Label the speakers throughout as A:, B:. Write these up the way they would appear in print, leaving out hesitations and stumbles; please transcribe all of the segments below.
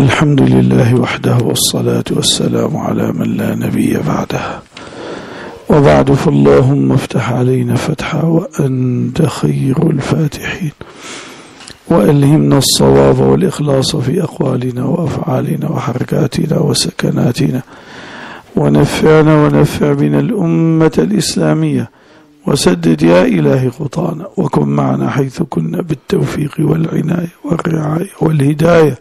A: الحمد لله وحده والصلاة والسلام على من لا نبي بعده، وبعد، فاللهم افتح علينا فتحا وأنت خير الفاتحين، وألهمنا الصواب والإخلاص في أقوالنا وأفعالنا وحركاتنا وسكناتنا، ونفعنا ونفع بنا الأمة الإسلامية، وسدد يا إلهي خطانا، وكن معنا حيث كنا بالتوفيق والعناية والرعاية والهداية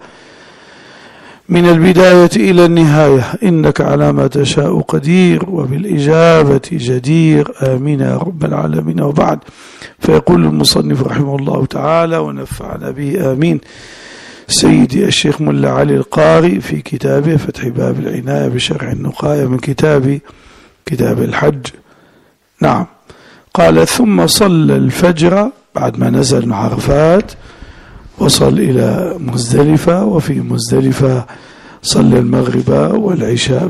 A: من البداية إلى النهاية، إنك على ما تشاء قدير وبالإجابة جدير. آمين يا رب العالمين. وبعد، فيقول المصنف رحمه الله تعالى ونفعنا به آمين سيدي الشيخ ملا علي القاري في كتابه فتح باب العناية بشرح النقاية من كتاب الحج. نعم، قال: ثم صلى الفجر بعد ما نزل من عرفات وصل إلى مزدلفة، وفي مزدلفة صلى المغرب والعشاء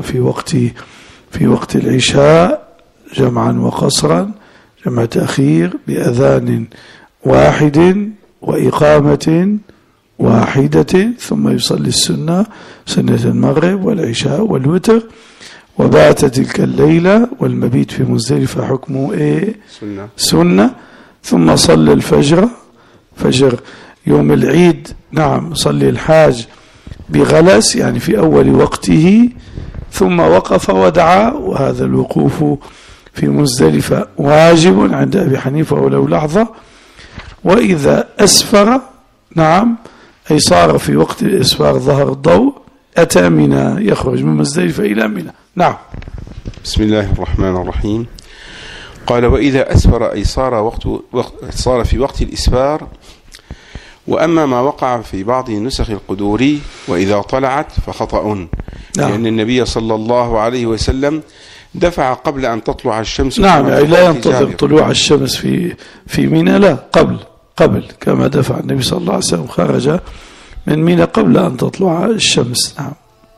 A: في وقت العشاء جمعا وقصرا، جمع تأخير بأذان واحد وإقامة واحدة، ثم يصلي سنة المغرب والعشاء والوتر، وبات تلك الليلة والمبيت في مزدلفة حكمه إيه؟ سنة. ثم صلى الفجر، فجر يوم العيد، نعم، صلي الحاج بغلس يعني في أول وقته، ثم وقف ودعا، وهذا الوقوف في مزدلفة واجب عند أبي حنيفة ولو لحظة. وإذا أسفر، نعم، أي صار في وقت الإسفار ظهر الضوء، أتى منى، يخرج من مزدلفة إلى منى. نعم.
B: بسم الله الرحمن الرحيم. قال: وإذا أسفر أي صار في وقت الإسفار. وأما ما وقع في بعض نسخ القدوري وإذا طلعت فخطأ، لأن النبي صلى الله عليه وسلم دفع قبل أن تطلع الشمس.
A: نعم، يعني لا ينتظر طلوع الشمس في منى، لا، قبل كما دفع النبي صلى الله عليه وسلم، خرج من منى قبل أن تطلع الشمس. نعم.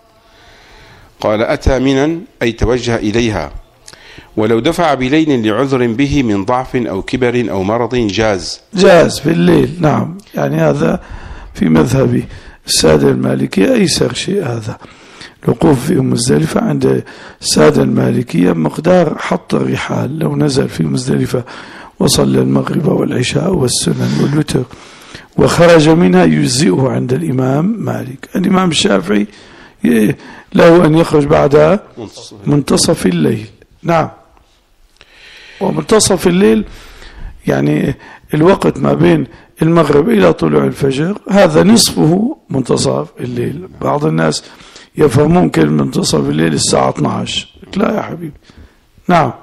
B: قال: أتى منى أي توجه إليها، ولو دفع بليل لعذر به من ضعف أو كبر أو مرض جاز
A: في الليل. نعم، يعني هذا في مذهب السادة المالكية أيسر شيء، هذا الوقوف في مزدلفة عند السادة المالكية مقدار حط الرحال، لو نزل في مزدلفة وصلى المغرب والعشاء والسنن والوتر وخرج منها يجزئه عند الإمام مالك. الإمام الشافعي له أن يخرج بعد منتصف الليل. نعم، ومنتصف الليل يعني الوقت ما بين المغرب إلى طلوع الفجر، هذا نصفه منتصف الليل. بعض الناس يفهمون كلمة منتصف الليل الساعة 12، لا يا حبيبي. نعم.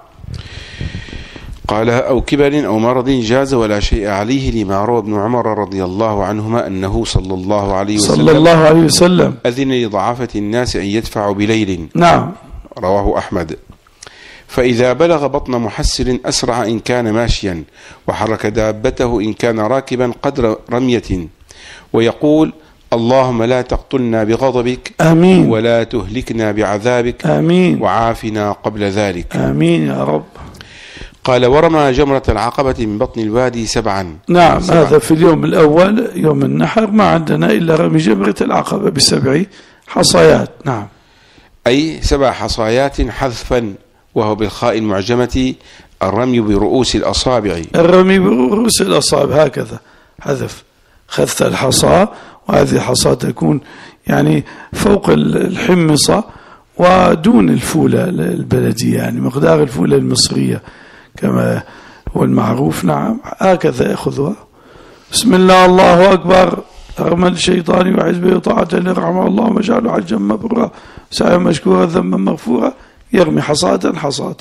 B: قال: أو كبر أو مرض جاز ولا شيء عليه، لما روى ابن عمر رضي الله عنهما أنه صلى الله عليه وسلم أذن لضعافة الناس أن يدفعوا بليل.
A: نعم،
B: رواه أحمد. فإذا بلغ بطن محسر أسرع إن كان ماشيا، وحرك دابته إن كان راكبا قدر رمية، ويقول: اللهم لا تقتلنا بغضبك، آمين، ولا تهلكنا بعذابك،
A: آمين،
B: وعافنا قبل ذلك،
A: آمين يا رب.
B: قال: ورمى جمرة العقبة من بطن الوادي 7.
A: نعم، هذا في اليوم الأول يوم النحر، ما عندنا إلا رمي جمرة العقبة ب7 حصيات. نعم،
B: أي 7 حصيات حذفا، وهو بالخاء المعجمة الرمي برؤوس الأصابع.
A: الرمي برؤوس الأصابع هكذا، حذف خذت الحصى، وهذه الحصى تكون يعني فوق الحمصة ودون الفولة البلدية، يعني مقدار الفولة المصرية كما هو المعروف. نعم، هكذا يأخذها. بسم الله، الله أكبر، رمى الشيطان وحزبه طاعة لرحمه الله، مجعله حجا مبرورا، سعيا مشكورا، ذنبا مغفورا، يرمي حصاة.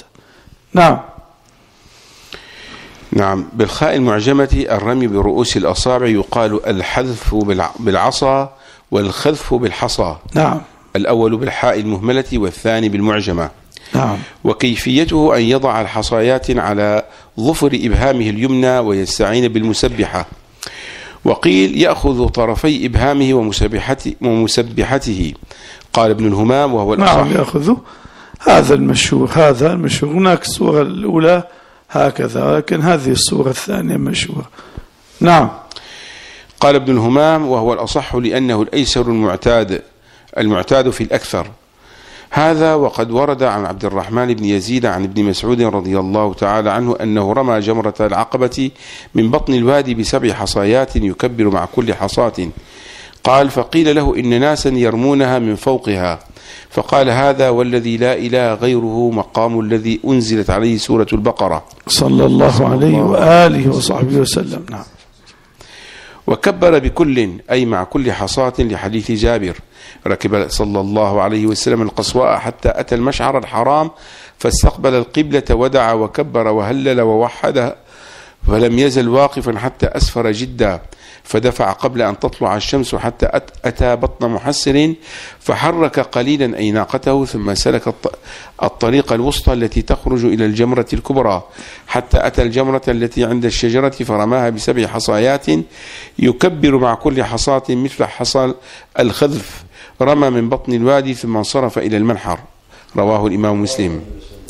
B: نعم، بالخاء المعجمة الرمي برؤوس الأصابع، يقال الحذف بالعصا والخذف بالحصى.
A: نعم،
B: الأول بالحاء المهملة والثاني بالمعجمة.
A: نعم.
B: وكيفيته أن يضع الحصايات على ظفر إبهامه اليمنى ويستعين بالمسبحة، وقيل يأخذ طرفي إبهامه ومسبحته. قال ابن الهمام وهو الأصح.
A: نعم، يأخذ، هذا المشهور. هناك الصورة الأولى هكذا، لكن هذه الصورة الثانية مشهورة. نعم.
B: قال ابن الهمام وهو الأصح لأنه الأيسر المعتاد، المعتاد في الأكثر. هذا وقد ورد عن عبد الرحمن بن يزيد عن ابن مسعود رضي الله تعالى عنه أنه رمى جمرة العقبة من بطن الوادي ب7 حصيات يكبر مع كل حصاة. قال: فقيل له إن ناسا يرمونها من فوقها، فقال: هذا والذي لا إله غيره مقام الذي أنزلت عليه سورة البقرة
A: صلى الله عليه وآله وصحبه وسلم. نعم.
B: وكبر بكل أي مع كل حصاة لحديث جابر: ركب صلى الله عليه وسلم القصواء حتى أتى المشعر الحرام فاستقبل القبلة ودعا وكبر وهلل ووحد، فلم يزل واقفا حتى أسفر جدا، فدفع قبل أن تطلع الشمس حتى أتى بطن محسر فحرك قليلا أي ناقته، ثم سلك الطريق الوسطى التي تخرج إلى الجمرة الكبرى حتى أتى الجمرة التي عند الشجرة فرماها ب7 حصايات يكبر مع كل حصاة مثل حصى الخذف. رمى من بطن الوادي ثم انصرف إلى المنحر. رواه الإمام مسلم.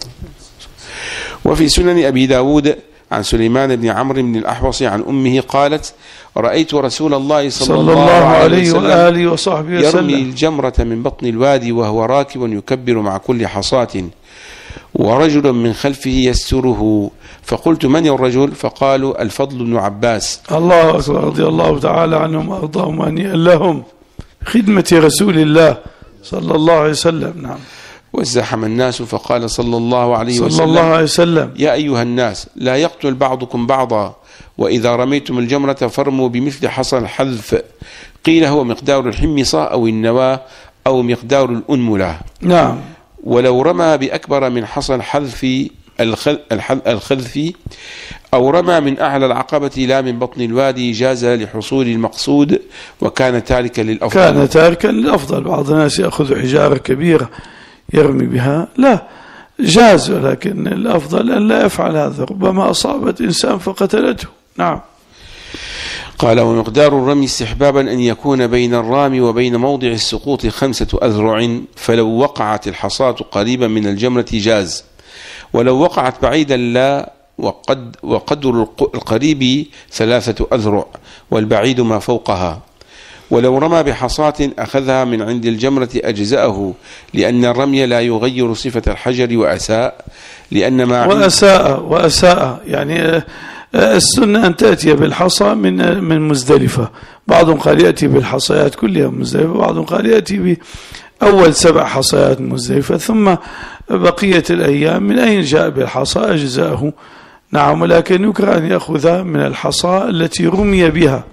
B: وفي سنن أبي داود عن سليمان بن عمرو بن الأحوص عن أمه قالت: رأيت رسول الله صلى الله عليه وآله وصحبه وسلم يرمي الجمرة من بطن الوادي وهو راكب يكبر مع كل حصاة، ورجل من خلفه يستره، فقلت: من الرجل؟ فقالوا: الفضل بن عباس.
A: الله أكبر، رضي الله تعالى عنهم وأرضاهم وهنيئا لهم خدمة رسول الله صلى الله عليه وسلم. نعم.
B: وازدحم الناس فقال صلى الله عليه وسلم: يا أيها الناس، لا يقتل بعضكم بعضا، وإذا رميتم الجمرة فارموا بمثل حصى الحذف. قيل: هو مقدار الحمصة أو النواة أو مقدار الأنملة.
A: نعم.
B: ولو رمى بأكبر من حصى الحذف الخذف أو رمى من أعلى العقبة لا من بطن الوادي جاز لحصول المقصود، وكان تاركا للأفضل.
A: كان تاركا للأفضل. بعض الناس يأخذ حجارة كبيرة يرمي بها، لا، جاز، ولكن الأفضل أن لا يفعل هذا، ربما أصابت إنسان فقتلته. نعم.
B: قال: ومقدار الرمي استحبابا أن يكون بين الرامي وبين موضع السقوط 5 أذرع، فلو وقعت الحصاة قريبا من الجمرة جاز، ولو وقعت بعيدا لا، وقدر القريب 3 أذرع، والبعيد ما فوقها. ولو رمى بحصاة أخذها من عند الجمرة أجزأه، لأن الرمي لا يغير صفة الحجر، وأساء لأن ما
A: وأساء يعني السنة أن تأتي بالحصى من مزدلفة. بعضهم قال يأتي بالحصيات كلها مزدلفة، بعضهم قال يأتي بأول 7 حصيات مزدلفة، ثم بقية الأيام من أين جاء بالحصى أجزأه. نعم. ولكن يكره أن يأخذ من الحصى التي رمي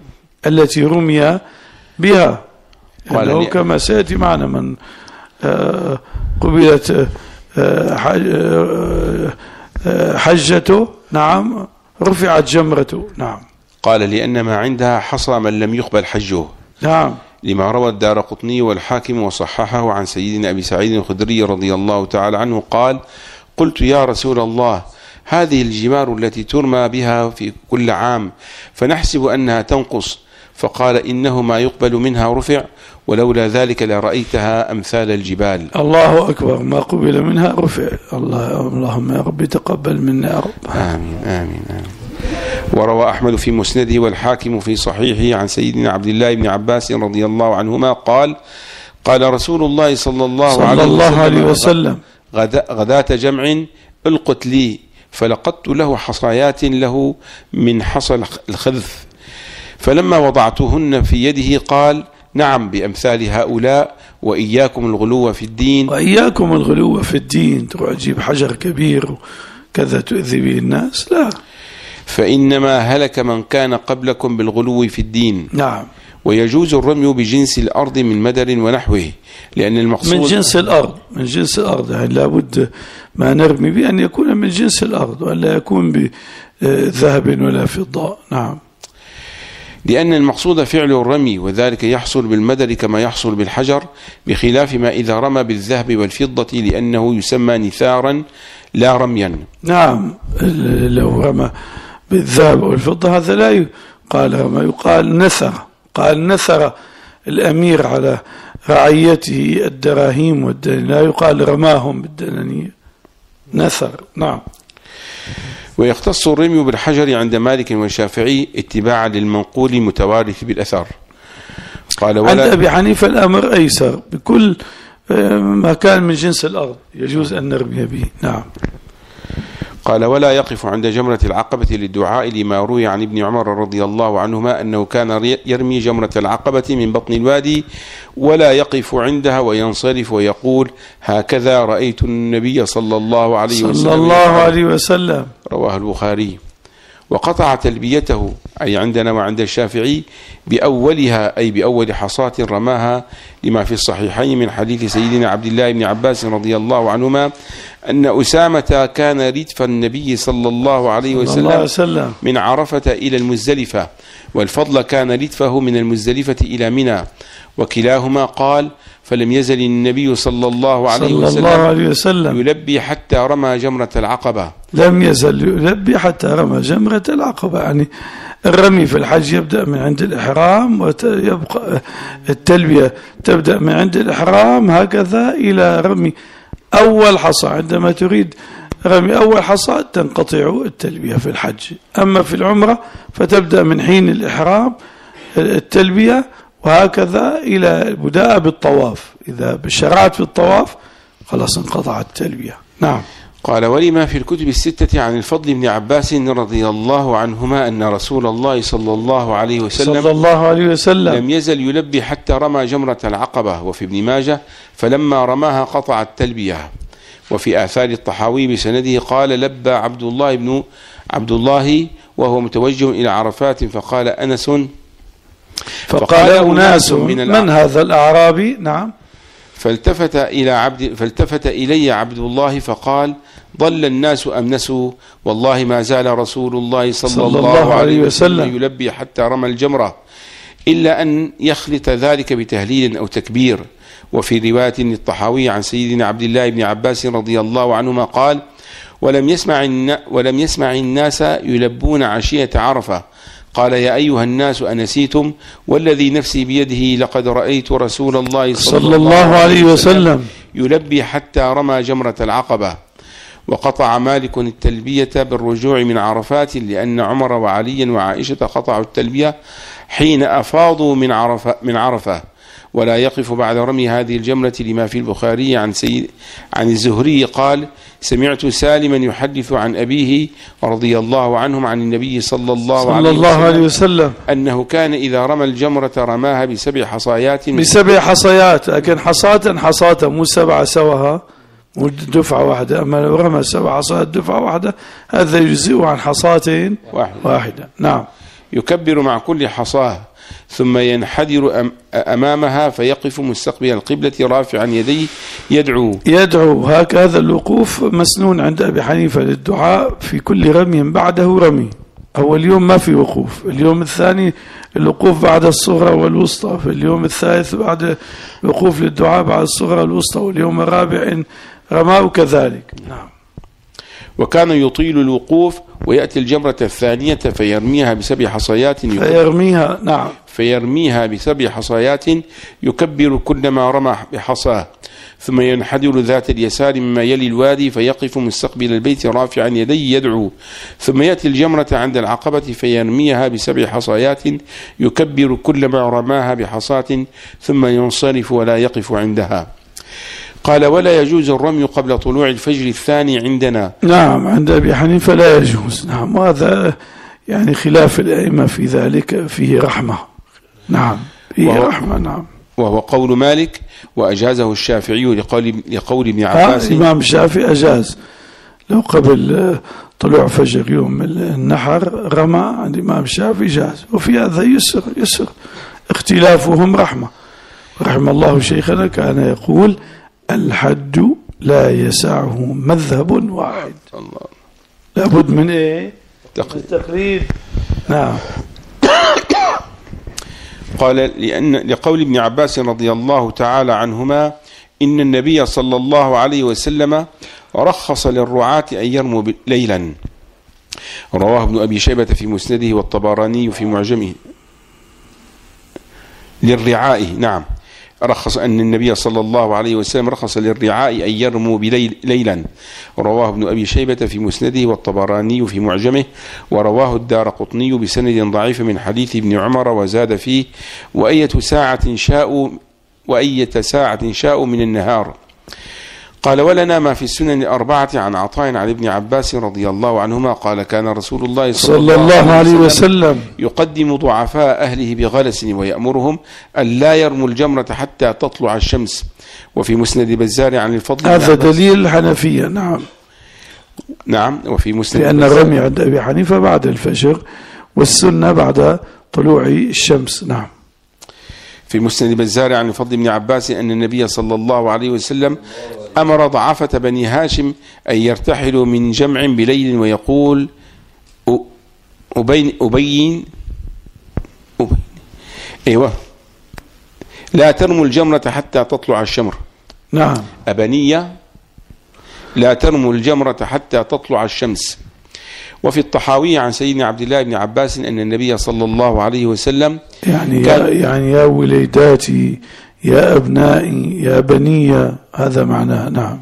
A: بها يعني كما سيأتي معنا من قبلت حجته، نعم، رفعت جمرته. نعم.
B: قال: لأن ما عندها حصى من لم يقبل حجه.
A: نعم.
B: لما روى الدارقطني والحاكم وصححه عن سيدنا أبي سعيد الخدري رضي الله تعالى عنه قال: قلت: يا رسول الله، هذه الجمار التي ترمى بها في كل عام فنحسب أنها تنقص، فقال: إنه ما يقبل منها رفع، ولولا ذلك لرأيتها أمثال الجبال.
A: الله أكبر، ما قبل منها رفع. اللهم يا رب تقبل منا يا رب.
B: آمين آمين آمين. وروى أحمد في مسنده والحاكم في صحيحه عن سيدنا عبد الله بن عباس رضي الله عنهما قال: قال رسول الله صلى الله عليه وسلم: غداة جمع القت لي، فلقدت له حصايات له من حصى الخذف، فلما وضعتهن في يده قال: نعم، بأمثال هؤلاء، وإياكم الغلو في الدين.
A: وإياكم الغلو في الدين، تروح تجيب حجر كبير وكذا تؤذي به الناس، لا،
B: فإنما هلك من كان قبلكم بالغلو في الدين.
A: نعم.
B: ويجوز الرمي بجنس الأرض من مدر ونحوه، لأن المقصود
A: من جنس الأرض يعني لابد ما نرمي بأن يكون من جنس الأرض، ولا يكون بذهب ولا فضة. نعم.
B: لأن المقصود فعل الرمي، وذلك يحصل بالمدر كما يحصل بالحجر، بخلاف ما إذا رمى بالذهب والفضة، لأنه يسمى نثارا لا رميا.
A: نعم. لو رمى بالذهب والفضة هذا لا يقال رمى، يقال نثر. قال نثر الأمير على رعيته الدراهم والدنانير، لا يقال رماهم بالدنانير، نثر. نعم.
B: ويختص الرمي بالحجر عند مالك والشافعي اتباعا للمنقول المتوارث بالأثر. قال
A: عند أبي حنيفة الأمر أيسر، بكل ما كان من جنس الأرض يجوز أن نرمي به. نعم.
B: قال ولا يقف عند جمرة العقبة للدعاء لما روي عن ابن عمر رضي الله عنهما أنه كان يرمي جمرة العقبة من بطن الوادي ولا يقف عندها وينصرف ويقول هكذا رأيت النبي صلى الله عليه وسلم رواه البخاري. وقطع تلبيته أي عندنا وعند الشافعي بأولها أي بأول حصاة رماها، لما في الصحيحين من حديث سيدنا عبد الله بن عباس رضي الله عنهما أن أسامة كان ردف النبي صلى الله عليه وسلم من عرفة إلى المزدلفة، والفضل كان ردفه من المزدلفة إلى منى، وكلاهما قال فلم يزل النبي صلى الله عليه وسلم يلبي حتى رمى جمرة العقبة.
A: لم يزل يلبي حتى رمى جمرة العقبة، يعني الرمي في الحج يبدأ من عند الإحرام ويبقى التلبية تبدأ من عند الإحرام هكذا إلى رمي أول حصى. عندما تريد رمي أول حصى تنقطع التلبية في الحج. أما في العمرة فتبدأ من حين الإحرام التلبية وهكذا إلى بداء بالطواف. إذا شرعت في الطواف خلاص انقطعت التلبية. نعم.
B: قال ولما في الكتب الستة عن الفضل بن عباس رضي الله عنهما أن رسول الله صلى الله عليه وسلم لم يزل يلبي حتى رمى جمرة العقبة. وفي ابن ماجه فلما رماها قطع التلبية. وفي آثار الطحاوي بسنده قال لبى عبد الله وهو متوجه إلى عرفات فقال أنس
A: فقال أناس من هذا الأعرابي. نعم.
B: فالتفت إلي عبد الله فقال ضل الناس أم نسوا والله ما زال رسول الله صلى الله عليه وسلم يلبي حتى رمى الجمرة إلا أن يخلط ذلك بتهليل أو تكبير. وفي رواية الطحاوي عن سيدنا عبد الله بن عباس رضي الله عنهما قال ولم يسمع الناس يلبون عشية عرفة. قال يا أيها الناس أنسيتم والذي نفسي بيده لقد رأيت رسول الله صلى الله عليه وسلم يلبي حتى رمى جمرة العقبة. وقطع مالك التلبية بالرجوع من عرفات لأن عمر وعليا وعائشة قطعوا التلبية حين أفاضوا من عرفة ولا يقف بعد رمي هذه الجمرة، لما في البخاري عن الزهري قال سمعت سالما يحدث عن أبيه رضي الله عنهم عن النبي صلى الله عليه وسلم أنه كان إذا رمى الجمرة رماها بسبع حصيات، لكن حصاة مو سبعة سواها مو دفعة واحدة. أما لو رمى 7 حصات دفعة واحدة هذا يجزئ عن حصاة واحدة. نعم. يكبر مع كل حصاه ثم ينحدر أمامها فيقف مستقبل القبلة رافعا يديه يدعو.
A: هكذا الوقوف مسنون عند أبي حنيفة للدعاء في كل رمي بعده رمي. أول يوم ما في وقوف، اليوم الثاني الوقوف بعد الصغرى والوسطى، في اليوم الثالث بعد الوقوف للدعاء بعد الصغرى والوسطى، واليوم الرابع إن رماه كذلك. نعم.
B: وكان يطيل الوقوف ويأتي الجمرة الثانية فيرميها ب7 حصيات فيرميها ب7 حصيات يكبر كلما رمى بحصاه ثم ينحدر ذات اليسار مما يلي الوادي فيقف مستقبل البيت رافعا يديه يدعو ثم يأتي الجمرة عند العقبة فيرميها ب7 حصيات يكبر كلما رماها بحصاة ثم ينصرف ولا يقف عندها. قال ولا يجوز الرمي قبل طلوع الفجر الثاني عندنا.
A: نعم عند أبي حنيفة لا يجوز. نعم. وهذا يعني خلاف الأئمة في ذلك فيه رحمة. نعم فيه رحمة. نعم.
B: وهو قول مالك وأجازه الشافعي لقول ابن عباس.
A: الإمام الشافعي أجاز لو قبل طلوع فجر يوم النحر رمى عند الإمام الشافعي جاز. وفي هذا يسر اختلافهم رحمة. رحم الله شيخنا كان يقول الحج لا يسعه مذهب واحد.
B: الله.
A: لابد من ايه؟ التقليد. نعم.
B: قال لقول ابن عباس رضي الله تعالى عنهما إن النبي صلى الله عليه وسلم رخص للرعاة أن يرموا ليلا. رواه ابن أبي شيبة في مسنده والطبراني في معجمه للرعاء. نعم. رخص أن النبي صلى الله عليه وسلم رخص للرعاء أن يرموا ليلا، رواه ابن أبي شيبة في مسنده والطبراني في معجمه، ورواه الدارقطني بسند ضعيف من حديث ابن عمر وزاد فيه: وأية ساعة شاءوا من النهار. قال: ولنا ما في السنن الأربعة عن عطاء عن ابن عباس رضي الله عنهما قال: كان رسول الله صلى الله عليه وسلم يقدم ضعفاء أهله بغلس ويأمرهم أن لا يرموا الجمرة حتى تطلع الشمس. وفي مسند بزار عن الفضل،
A: هذا دليل الحنفية. نعم.
B: وفي مسند
A: لأن الرمي عند أبي حنيفة بعد الفجر، والسنة بعد طلوع الشمس. نعم.
B: في مسند بزار عن الفضل بن عباس أن النبي صلى الله عليه وسلم أمر ضعفة بني هاشم أن يرتحلوا من جمع بليل ويقول: أبين أيوة لا ترموا الجمرة حتى تطلع الشمر.
A: نعم.
B: أبنية لا ترموا الجمرة حتى تطلع الشمس. وفي الطحاوي عن سيدنا عبد الله بن عباس أن النبي صلى الله عليه وسلم
A: يعني يا وليداتي يا أبنائي يا بني، هذا معناه.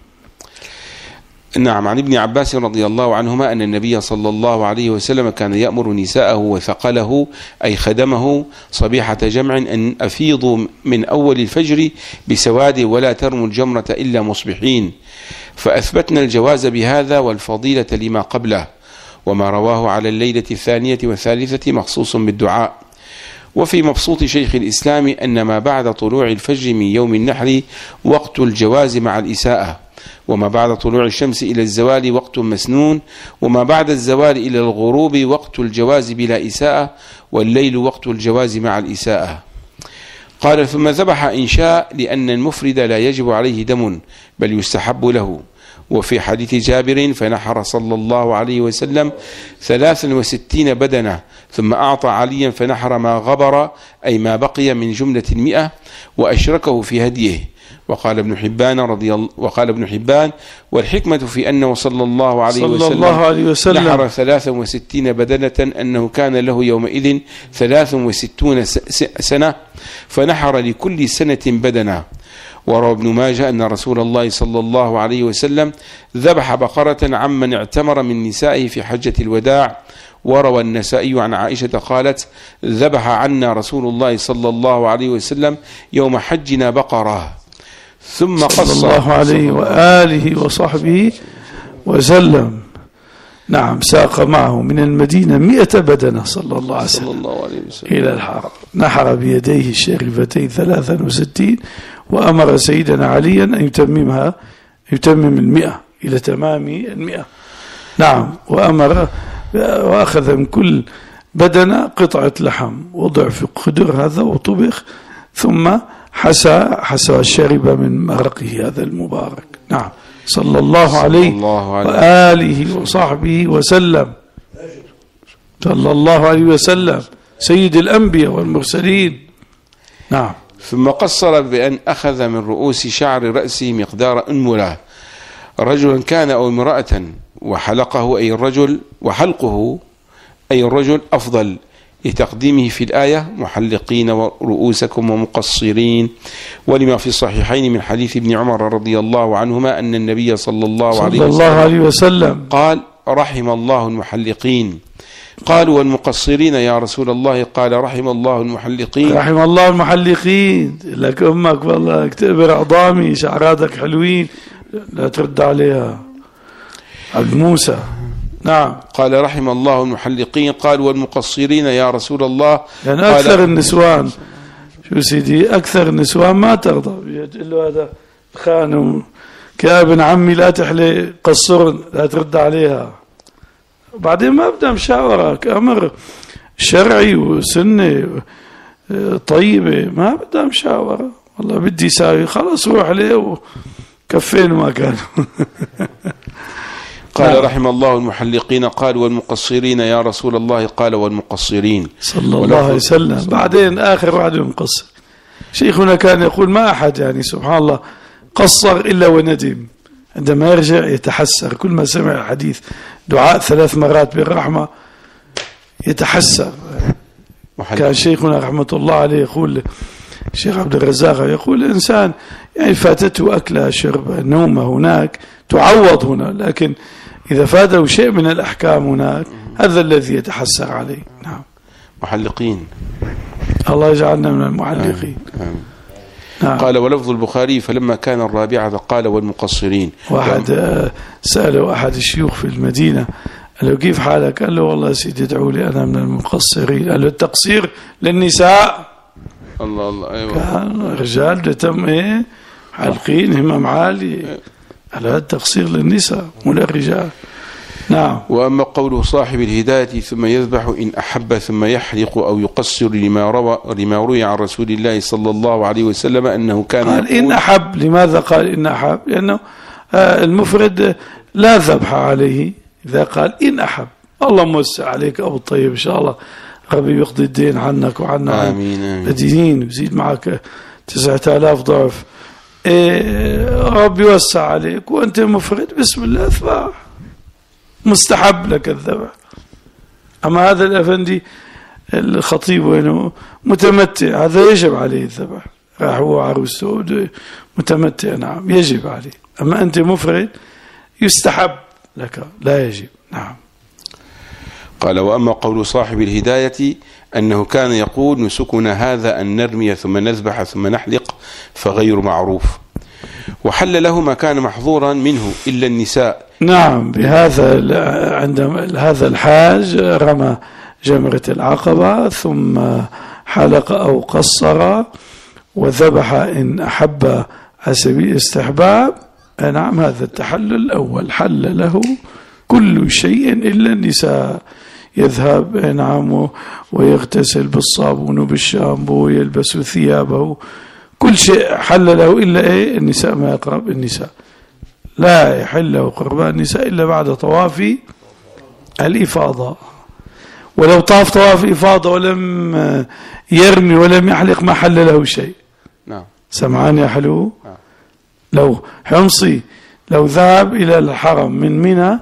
B: نعم. عن ابن عباس رضي الله عنهما أن النبي صلى الله عليه وسلم كان يأمر نساءه وثقله أي خدمه صبيحة جمع أن أفيضوا من أول الفجر بسواد ولا ترموا الجمرة إلا مصبحين، فأثبتنا الجواز بهذا والفضيلة لما قبله. وما رواه على الليلة الثانية والثالثة مخصوص بالدعاء. وفي مبسوط شيخ الإسلام أن ما بعد طلوع الفجر من يوم النحر وقت الجواز مع الإساءة، وما بعد طلوع الشمس إلى الزوال وقت مسنون، وما بعد الزوال إلى الغروب وقت الجواز بلا إساءة، والليل وقت الجواز مع الإساءة. قال: ثم ذبح إن شاء، لأن المفرد لا يجب عليه دم بل يستحب له. وفي حديث جابر: فنحر صلى الله عليه وسلم 63 بدنة، ثم أعطى عليا فنحر ما غبر أي ما بقي من جملة 100 وأشركه في هديه. وقال ابن حبان: والحكمة في أنه صلى الله عليه وسلم نحر 63 بدنة أنه كان له يومئذ 63 سنة، فنحر لكل سنة بدنة. وروى ابن ماجه أن رسول الله صلى الله عليه وسلم ذبح بقرة عمن اعتمر من نسائه في حجة الوداع. وروى النسائي عن عائشة قالت: ذبح عنا رسول الله صلى الله عليه وسلم يوم حجنا بقرة، ثم قص
A: صلى الله عليه وآله وصحبه وسلم. نعم. ساق معه من المدينة 100 بدنة صلى الله عليه وسلم إلى الحرم، نحر بيديه الشريفتين 63، وأمر سيدنا عليا أن يتمم 100 إلى تمام 100. نعم. وأخذ من كل بدنة قطعة لحم، وضع في قدر هذا وطبخ، ثم حسى الشارب من مرقه هذا المبارك. نعم. صلى الله عليه وآله وصحبه وسلم. صلى الله عليه وسلم سيد الأنبياء والمرسلين. نعم.
B: ثم قصر بأن أخذ من رؤوس شعر رأسه مقدار أنملة، رجلا كان أو امرأة، وحلقه أي الرجل أفضل، لتقديمه في الآية: محلقين رؤوسكم ومقصرين. ولما في الصحيحين من حديث ابن عمر رضي الله عنهما أن النبي صلى الله عليه وسلم قال: رحم الله المحلقين. قالوا: والمقصرين يا رسول الله؟ قال: رحم الله المحلقين.
A: رحم الله المحلقين. لك أمك والله اكتبر عظامي، شعراتك حلوين، لا ترد عليها. عبد موسى. نعم.
B: قال: رحم الله المحلقين. قال: والمقصرين يا رسول الله؟
A: يعني أكثر النسوان، شو سيدي، أكثر النسوان ما ترضى، يقول له هذا خانم كابن عمي لا تحلي قصرن، لا ترد عليها. بعدين ما بدها مشاورة، أمر شرعي وسنة طيبة، ما بدها مشاورة. والله بدي يساوي، خلاص روح عليه وكفين ما كان.
B: قال: رحم الله المحلقين. قال: والمقصرين يا رسول الله؟ قال: والمقصرين.
A: صلى الله عليه وسلم. بعدين آخر واحد مقصر. شيخنا كان يقول: ما أحد يعني سبحان الله قصر إلا وندم، عندما يرجع يتحسر. كل ما سمع الحديث دعاء 3 مرات بالرحمة يتحسر. كان شيخنا رحمة الله عليه يقول: الشيخ عبد الرزاق يقول الإنسان يعني فاتته أكلة شربة نومة هناك تعوض هنا، لكن إذا فاته شيء من الأحكام هناك هذا الذي يتحسر عليه. نعم.
B: محلقين،
A: الله يجعلنا من المحلقين.
B: نعم. قال ولفظ البخاري فلما كان الرابعة قال والمقصرين.
A: واحد سأله أحد الشيوخ في المدينة قال له كيف حالك؟ قال له والله سيدي ادعوا لي أنا من المقصرين. قال له التقصير للنساء.
B: الله الله. أيوة.
A: كان الرجال تم إيه حالقين همم عالية، على التقصير للنساء مو للرجال. نعم.
B: وأما قوله صاحب الهداية ثم يذبح إن أحب ثم يحلق أو يقصر لما روي عن رسول الله صلى الله عليه وسلم أنه كان
A: قال إن أحب. لماذا قال إن أحب؟ لأنه المفرد لا ذبح عليه. إذا قال إن أحب الله موسع عليك أبو الطيب إن شاء الله، ربي يقضي الدين عنك وعنا
B: آمين
A: الدين ويزيد معك 9000 ضعف. ربي يوسع عليك وأنت مفرد بسم الله اذبح، مستحب لك الذبح. أما هذا الأفندي الخطيب وينه متمتع، هذا يجب عليه الذبح، راح هو عروسه متمتع. نعم يجب عليه. أما أنت مفرد يستحب لك لا يجب. نعم.
B: قال وأما قول صاحب الهداية أنه كان يقول نسكنا هذا أن نرمي ثم نذبح ثم نحلق فغير معروف، وحل له ما كان محظورا منه إلا النساء.
A: نعم. بهذا عندما هذا الحاج رمى جمرة العقبة ثم حلق أو قصر وذبح إن أحب على سبيل الاستحباب. نعم هذا التحلل الأول، حل له كل شيء إلا النساء. يذهب نعم ويغتسل بالصابون وبالشامبو ويلبس ثيابه، كل شيء حل له إلا إيه النساء. ما يقرب النساء، لا يحل له قربان النساء إلا بعد طواف الإفاضة. ولو طاف طواف إفاضة ولم يرمي ولم يحلق ما حل له شيء.
B: نعم.
A: سمعان يا حلو. لو حمصي لو ذهب إلى الحرم من منى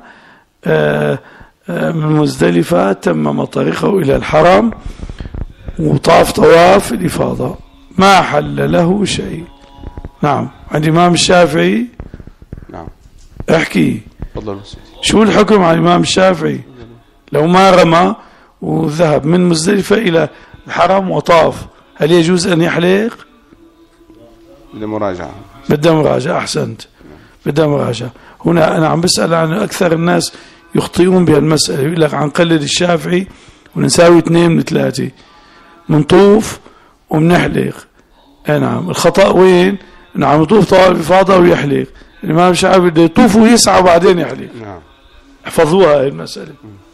A: من مزدلفة تمم طريقه إلى الحرم وطاف طواف الإفاضة ما حل له شيء. نعم. عند الإمام الشافعي.
B: نعم.
A: احكي.
B: تفضل.
A: شو الحكم على الإمام الشافعي لو ما رمى وذهب من مزدلفة إلى الحرم وطاف، هل يجوز أن يحلق؟
B: بدأ مراجعة. بدأ
A: مراجعة. أحسنت. بدأ مراجعة. هنا أنا عم بسأل عن أكثر الناس يخطئون بهالمسألة، يقول لك عن قلد الشافعي ونساوي 2 من 3 منطوف ومنحلق. نعم. الخطأ وين؟ نعم يطوف طواف الإفاضة ويحلق. الإمام الشافعي بده يطوف ويسعى وبعدين يحلق.
B: نعم.
A: احفظوها هاي المسألة.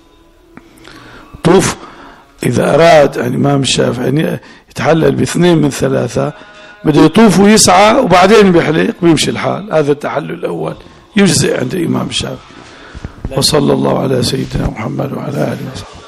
A: طوف إذا أراد الإمام الشافعي يتحلل ب2 من 3 بده يطوف ويسعى وبعدين بيحلق بيمشي الحال. هذا التحلل الأول يجزئ عند الإمام الشافعي. وصلى الله على سيدنا محمد وعلى آله وصحبه.